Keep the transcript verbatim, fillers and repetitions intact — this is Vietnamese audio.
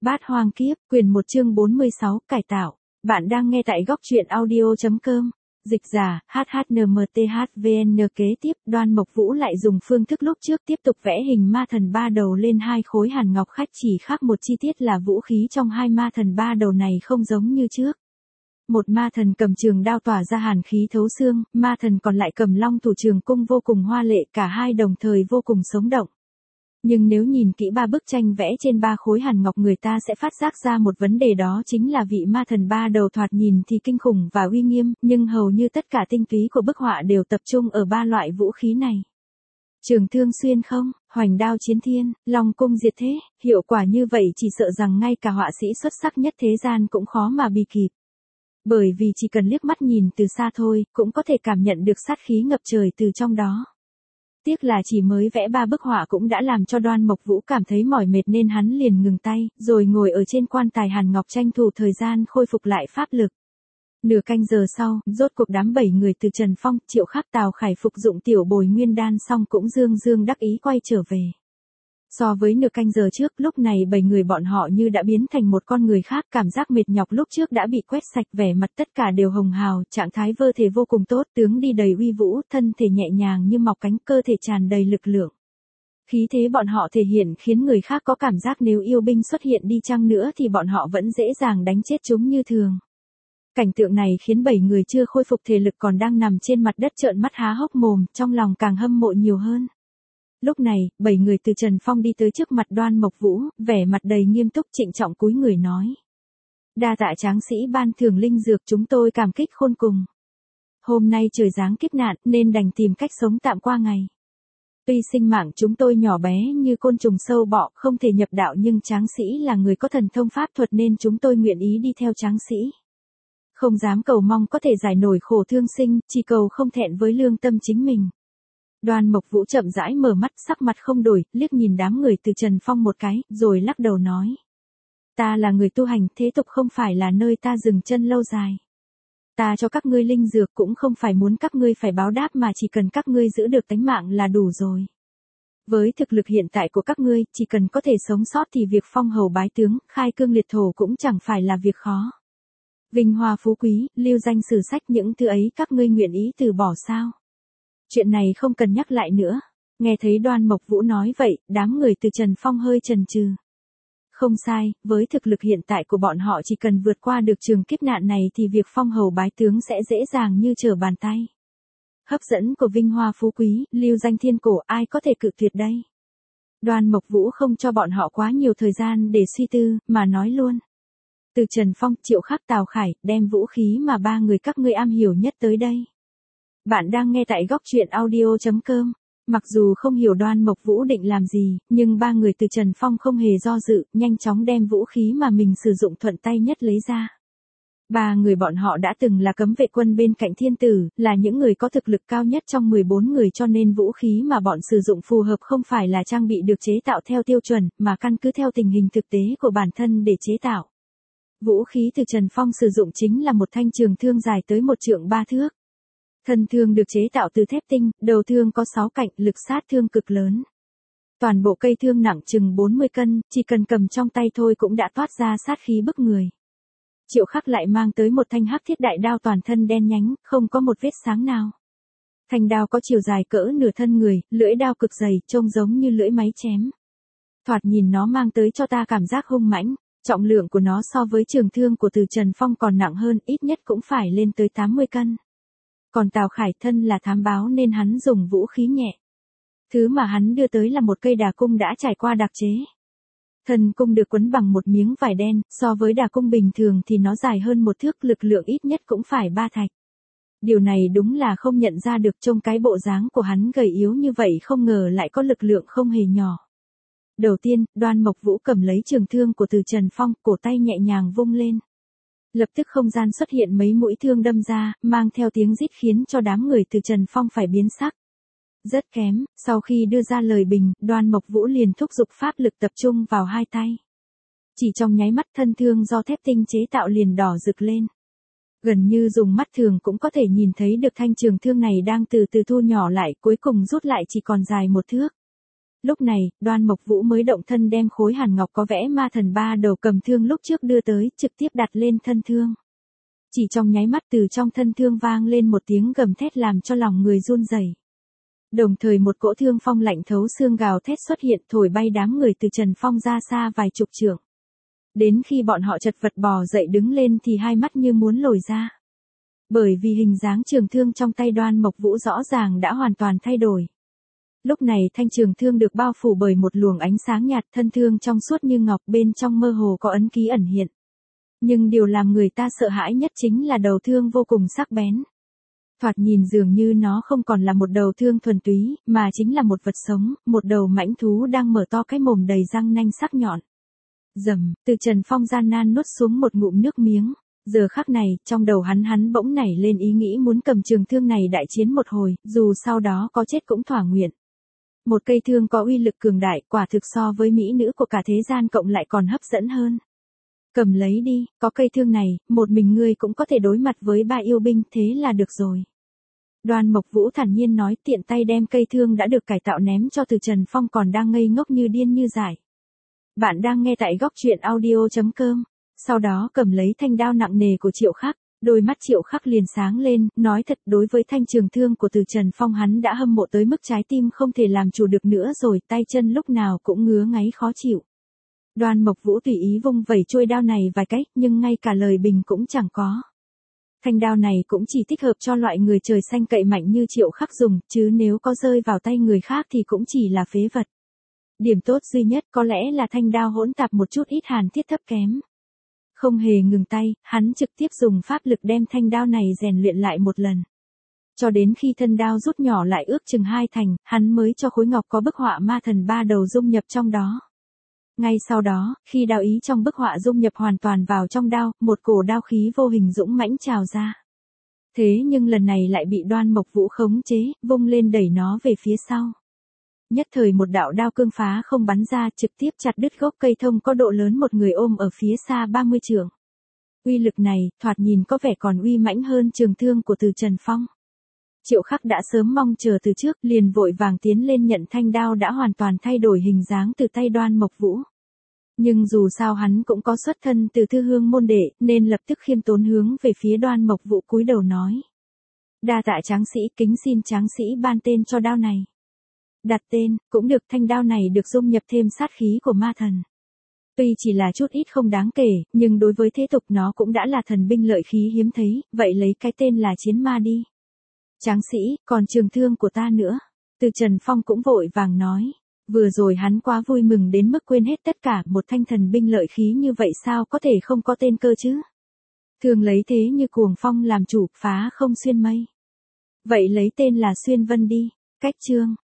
Bát Hoang Kiếp, quyển một chương bốn mươi sáu, cải tạo. Bạn đang nghe tại góc truyện audio.com. Dịch giả, hát hát en em tê hát vê en kế tiếp, Đoan Mộc Vũ lại dùng phương thức lúc trước tiếp tục vẽ hình ma thần ba đầu lên hai khối hàn ngọc khách, chỉ khác một chi tiết là vũ khí trong hai ma thần ba đầu này không giống như trước. Một ma thần cầm trường đao tỏa ra hàn khí thấu xương, ma thần còn lại cầm long thủ trường cung vô cùng hoa lệ, cả hai đồng thời vô cùng sống động. Nhưng nếu nhìn kỹ ba bức tranh vẽ trên ba khối hàn ngọc, người ta sẽ phát giác ra một vấn đề, đó chính là vị ma thần ba đầu thoạt nhìn thì kinh khủng và uy nghiêm, nhưng hầu như tất cả tinh túy của bức họa đều tập trung ở ba loại vũ khí này. Trường thương xuyên không, hoành đao chiến thiên, long cung diệt thế, hiệu quả như vậy chỉ sợ rằng ngay cả họa sĩ xuất sắc nhất thế gian cũng khó mà bì kịp. Bởi vì chỉ cần liếc mắt nhìn từ xa thôi, cũng có thể cảm nhận được sát khí ngập trời từ trong đó. Tiếc là chỉ mới vẽ ba bức họa cũng đã làm cho Đoan Mộc Vũ cảm thấy mỏi mệt, nên hắn liền ngừng tay, rồi ngồi ở trên quan tài hàn ngọc tranh thủ thời gian khôi phục lại pháp lực. Nửa canh giờ sau, rốt cuộc đám bảy người từ Trần Phong, Triệu Khắc, Tào Khải phục dụng tiểu bồi nguyên đan xong cũng dương dương đắc ý quay trở về. So với nửa canh giờ trước, lúc này bảy người bọn họ như đã biến thành một con người khác, cảm giác mệt nhọc lúc trước đã bị quét sạch, vẻ mặt tất cả đều hồng hào, trạng thái cơ thể vô cùng tốt, tướng đi đầy uy vũ, thân thể nhẹ nhàng như mọc cánh, cơ thể tràn đầy lực lượng. Khí thế bọn họ thể hiện khiến người khác có cảm giác nếu yêu binh xuất hiện đi chăng nữa thì bọn họ vẫn dễ dàng đánh chết chúng như thường. Cảnh tượng này khiến bảy người chưa khôi phục thể lực còn đang nằm trên mặt đất trợn mắt há hốc mồm, trong lòng càng hâm mộ nhiều hơn. Lúc này, bảy người từ Trần Phong đi tới trước mặt Đoan Mộc Vũ, vẻ mặt đầy nghiêm túc trịnh trọng cúi người nói. Đa tạ tráng sĩ ban thưởng linh dược, chúng tôi cảm kích khôn cùng. Hôm nay trời giáng kiếp nạn nên đành tìm cách sống tạm qua ngày. Tuy sinh mạng chúng tôi nhỏ bé như côn trùng sâu bọ, không thể nhập đạo, nhưng tráng sĩ là người có thần thông pháp thuật nên chúng tôi nguyện ý đi theo tráng sĩ. Không dám cầu mong có thể giải nổi khổ thương sinh, chỉ cầu không thẹn với lương tâm chính mình. Đoan Mộc Vũ chậm rãi mở mắt, sắc mặt không đổi, liếc nhìn đám người từ Trần Phong một cái, rồi lắc đầu nói. Ta là người tu hành, thế tục không phải là nơi ta dừng chân lâu dài. Ta cho các ngươi linh dược cũng không phải muốn các ngươi phải báo đáp, mà chỉ cần các ngươi giữ được tánh mạng là đủ rồi. Với thực lực hiện tại của các ngươi, chỉ cần có thể sống sót thì việc phong hầu bái tướng, khai cương liệt thổ cũng chẳng phải là việc khó. Vinh hoa phú quý, lưu danh sử sách, những thứ ấy các ngươi nguyện ý từ bỏ sao? Chuyện này không cần nhắc lại nữa. Nghe thấy Đoan Mộc Vũ nói vậy, đám người từ Trần Phong hơi chần chừ. Không sai, với thực lực hiện tại của bọn họ, chỉ cần vượt qua được trường kiếp nạn này thì việc phong hầu bái tướng sẽ dễ dàng như trở bàn tay. Hấp dẫn của vinh hoa phú quý, lưu danh thiên cổ, ai có thể cự tuyệt đây? Đoan Mộc Vũ không cho bọn họ quá nhiều thời gian để suy tư, mà nói luôn. Từ Trần Phong, Triệu Khắc, Tào Khải, đem vũ khí mà ba người các ngươi am hiểu nhất tới đây. Bạn đang nghe tại góc truyện audio.com. Mặc dù không hiểu Đoan Mộc Vũ định làm gì, nhưng ba người từ Trần Phong không hề do dự, nhanh chóng đem vũ khí mà mình sử dụng thuận tay nhất lấy ra. Ba người bọn họ đã từng là cấm vệ quân bên cạnh thiên tử, là những người có thực lực cao nhất trong mười bốn người, cho nên vũ khí mà bọn sử dụng phù hợp không phải là trang bị được chế tạo theo tiêu chuẩn, mà căn cứ theo tình hình thực tế của bản thân để chế tạo. Vũ khí từ Trần Phong sử dụng chính là một thanh trường thương dài tới một trượng ba thước. Thân thương được chế tạo từ thép tinh, đầu thương có sáu cạnh, lực sát thương cực lớn. Toàn bộ cây thương nặng chừng bốn mươi cân, chỉ cần cầm trong tay thôi cũng đã toát ra sát khí bức người. Triệu Khắc lại mang tới một thanh hắc thiết đại đao toàn thân đen nhánh, không có một vết sáng nào. Thanh đao có chiều dài cỡ nửa thân người, lưỡi đao cực dày, trông giống như lưỡi máy chém. Thoạt nhìn nó mang tới cho ta cảm giác hung mãnh, trọng lượng của nó so với trường thương của từ Trần Phong còn nặng hơn, ít nhất cũng phải lên tới tám mươi cân. Còn Tào Khải thân là thám báo nên hắn dùng vũ khí nhẹ. Thứ mà hắn đưa tới là một cây đà cung đã trải qua đặc chế. Thân cung được quấn bằng một miếng vải đen, so với đà cung bình thường thì nó dài hơn một thước, lực lượng ít nhất cũng phải ba thạch. Điều này đúng là không nhận ra được, trông cái bộ dáng của hắn gầy yếu như vậy không ngờ lại có lực lượng không hề nhỏ. Đầu tiên, Đoan Mộc Vũ cầm lấy trường thương của từ Trần Phong, cổ tay nhẹ nhàng vung lên. Lập tức không gian xuất hiện mấy mũi thương đâm ra, mang theo tiếng rít khiến cho đám người từ Trần Phong phải biến sắc. Rất kém, sau khi đưa ra lời bình, Đoan Mộc Vũ liền thúc giục pháp lực tập trung vào hai tay. Chỉ trong nháy mắt, thân thương do thép tinh chế tạo liền đỏ rực lên. Gần như dùng mắt thường cũng có thể nhìn thấy được thanh trường thương này đang từ từ thu nhỏ lại, cuối cùng rút lại chỉ còn dài một thước. Lúc này, Đoan Mộc Vũ mới động thân đem khối hàn ngọc có vẽ ma thần ba đầu cầm thương lúc trước đưa tới, trực tiếp đặt lên thân thương. Chỉ trong nháy mắt từ trong thân thương vang lên một tiếng gầm thét làm cho lòng người run rẩy. Đồng thời một cỗ thương phong lạnh thấu xương gào thét xuất hiện thổi bay đám người từ Trần Phong ra xa vài chục trượng. Đến khi bọn họ chật vật bò dậy đứng lên thì hai mắt như muốn lồi ra. Bởi vì hình dáng trường thương trong tay Đoan Mộc Vũ rõ ràng đã hoàn toàn thay đổi. Lúc này thanh trường thương được bao phủ bởi một luồng ánh sáng nhạt, thân thương trong suốt như ngọc, bên trong mơ hồ có ấn ký ẩn hiện. Nhưng điều làm người ta sợ hãi nhất chính là đầu thương vô cùng sắc bén. Thoạt nhìn dường như nó không còn là một đầu thương thuần túy, mà chính là một vật sống, một đầu mãnh thú đang mở to cái mồm đầy răng nanh sắc nhọn. Rầm, từ Trần Phong gian nan nuốt xuống một ngụm nước miếng. Giờ khắc này, trong đầu hắn hắn bỗng nảy lên ý nghĩ muốn cầm trường thương này đại chiến một hồi, dù sau đó có chết cũng thỏa nguyện. Một cây thương có uy lực cường đại, quả thực so với mỹ nữ của cả thế gian cộng lại còn hấp dẫn hơn. Cầm lấy đi, có cây thương này, một mình ngươi cũng có thể đối mặt với ba yêu binh, thế là được rồi. Đoan Mộc Vũ thản nhiên nói, tiện tay đem cây thương đã được cải tạo ném cho Từ Trần Phong còn đang ngây ngốc như điên như dại. Bạn đang nghe tại góc truyện audio chấm com. Sau đó cầm lấy thanh đao nặng nề của Triệu Khắc, đôi mắt Triệu Khắc liền sáng lên, nói thật đối với thanh trường thương của Từ Trần Phong hắn đã hâm mộ tới mức trái tim không thể làm chủ được nữa rồi, tay chân lúc nào cũng ngứa ngáy khó chịu. Đoan Mộc Vũ tùy ý vung vẩy chuôi đao này vài cách, nhưng ngay cả lời bình cũng chẳng có. Thanh đao này cũng chỉ thích hợp cho loại người trời xanh cậy mạnh như Triệu Khắc dùng, chứ nếu có rơi vào tay người khác thì cũng chỉ là phế vật. Điểm tốt duy nhất có lẽ là thanh đao hỗn tạp một chút ít hàn thiết thấp kém. Không hề ngừng tay, hắn trực tiếp dùng pháp lực đem thanh đao này rèn luyện lại một lần. Cho đến khi thân đao rút nhỏ lại ước chừng hai thành, hắn mới cho khối ngọc có bức họa ma thần ba đầu dung nhập trong đó. Ngay sau đó, khi đao ý trong bức họa dung nhập hoàn toàn vào trong đao, một cổ đao khí vô hình dũng mãnh trào ra. Thế nhưng lần này lại bị Đoan Mộc Vũ khống chế, vung lên đẩy nó về phía sau. Nhất thời một đạo đao cương phá không bắn ra, trực tiếp chặt đứt gốc cây thông có độ lớn một người ôm ở phía xa ba mươi trượng. Uy lực này, thoạt nhìn có vẻ còn uy mãnh hơn trường thương của Từ Trần Phong. Triệu Khắc đã sớm mong chờ từ trước, liền vội vàng tiến lên nhận thanh đao đã hoàn toàn thay đổi hình dáng từ tay Đoan Mộc Vũ. Nhưng dù sao hắn cũng có xuất thân từ Thư Hương môn đệ, nên lập tức khiêm tốn hướng về phía Đoan Mộc Vũ cúi đầu nói: "Đa tạ tráng sĩ, kính xin tráng sĩ ban tên cho đao này." Đặt tên, cũng được, thanh đao này được dung nhập thêm sát khí của ma thần. Tuy chỉ là chút ít không đáng kể, nhưng đối với thế tục nó cũng đã là thần binh lợi khí hiếm thấy, vậy lấy cái tên là chiến ma đi. Tráng sĩ, còn trường thương của ta nữa. Từ Trần Phong cũng vội vàng nói. Vừa rồi hắn quá vui mừng đến mức quên hết tất cả, một thanh thần binh lợi khí như vậy sao có thể không có tên cơ chứ. Thường lấy thế như cuồng phong làm chủ, phá không xuyên mây. Vậy lấy tên là Xuyên Vân đi. Cách chương.